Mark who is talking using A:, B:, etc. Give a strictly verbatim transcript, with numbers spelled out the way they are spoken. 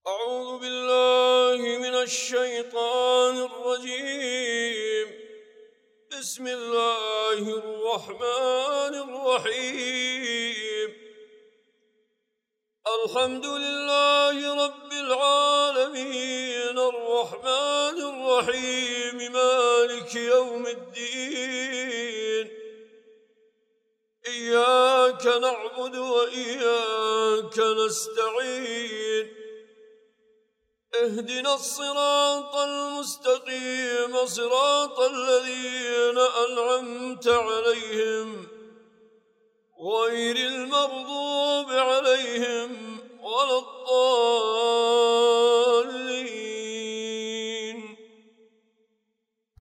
A: أعوذ بالله من الشيطان الرجيم. بسم الله الرحمن الرحيم. الحمد لله رب العالمين الرحمن الرحيم مالك يوم الدين. إياك نعبد وإياك نستعين. اهدنا الصراط المستقيم صراط الذين أنعمت عليهم غير المغضوب عليهم ولا الضالين.